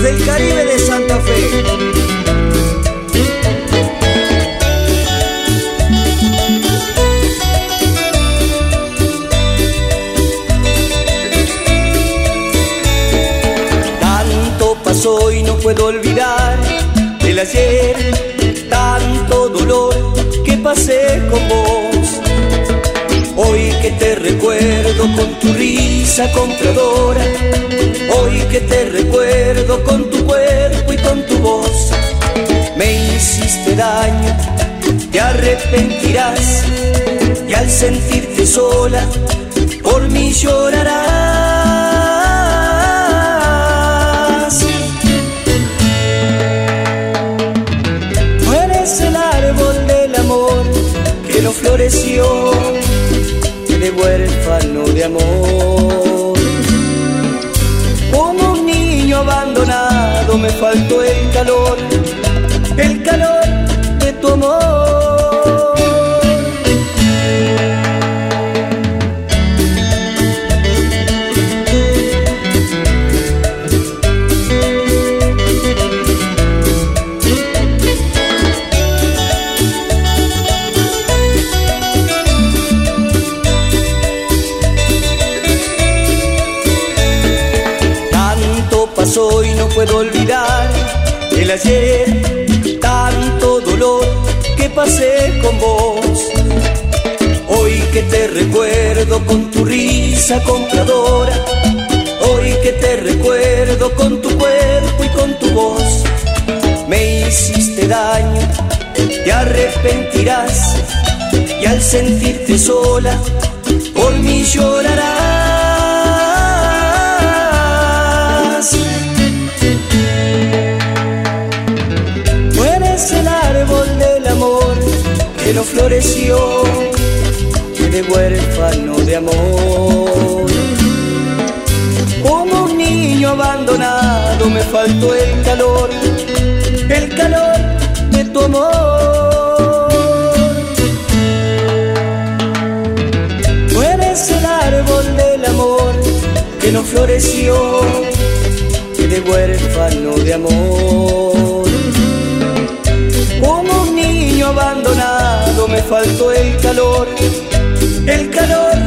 del Caribe de Santa Fe. Tanto pasó y no puedo olvidar el ayer, tanto dolor que pasé con vos. Hoy que te recuerdo con tu risa compradora, hoy que te recuerdo con tu cuerpo y con tu voz. Me hiciste daño, te arrepentirás, y al sentirte sola, por mí llorarás. Tú eres el árbol del amor que no floreció, de huérfano de amor. Como un niño abandonado me faltó el calor de tu amor. Hoy no puedo olvidar el ayer, tanto dolor que pasé con vos. Hoy que te recuerdo con tu risa compradora, hoy que te recuerdo con tu cuerpo y con tu voz. Me hiciste daño, te arrepentirás, y al sentirte sola, por mí llorarás. Que no floreció, de huérfano de amor. Como un niño abandonado me faltó el calor de tu amor. Tú eres el árbol del amor que no floreció, de huérfano de amor. Como un niño abandonado me faltó el calor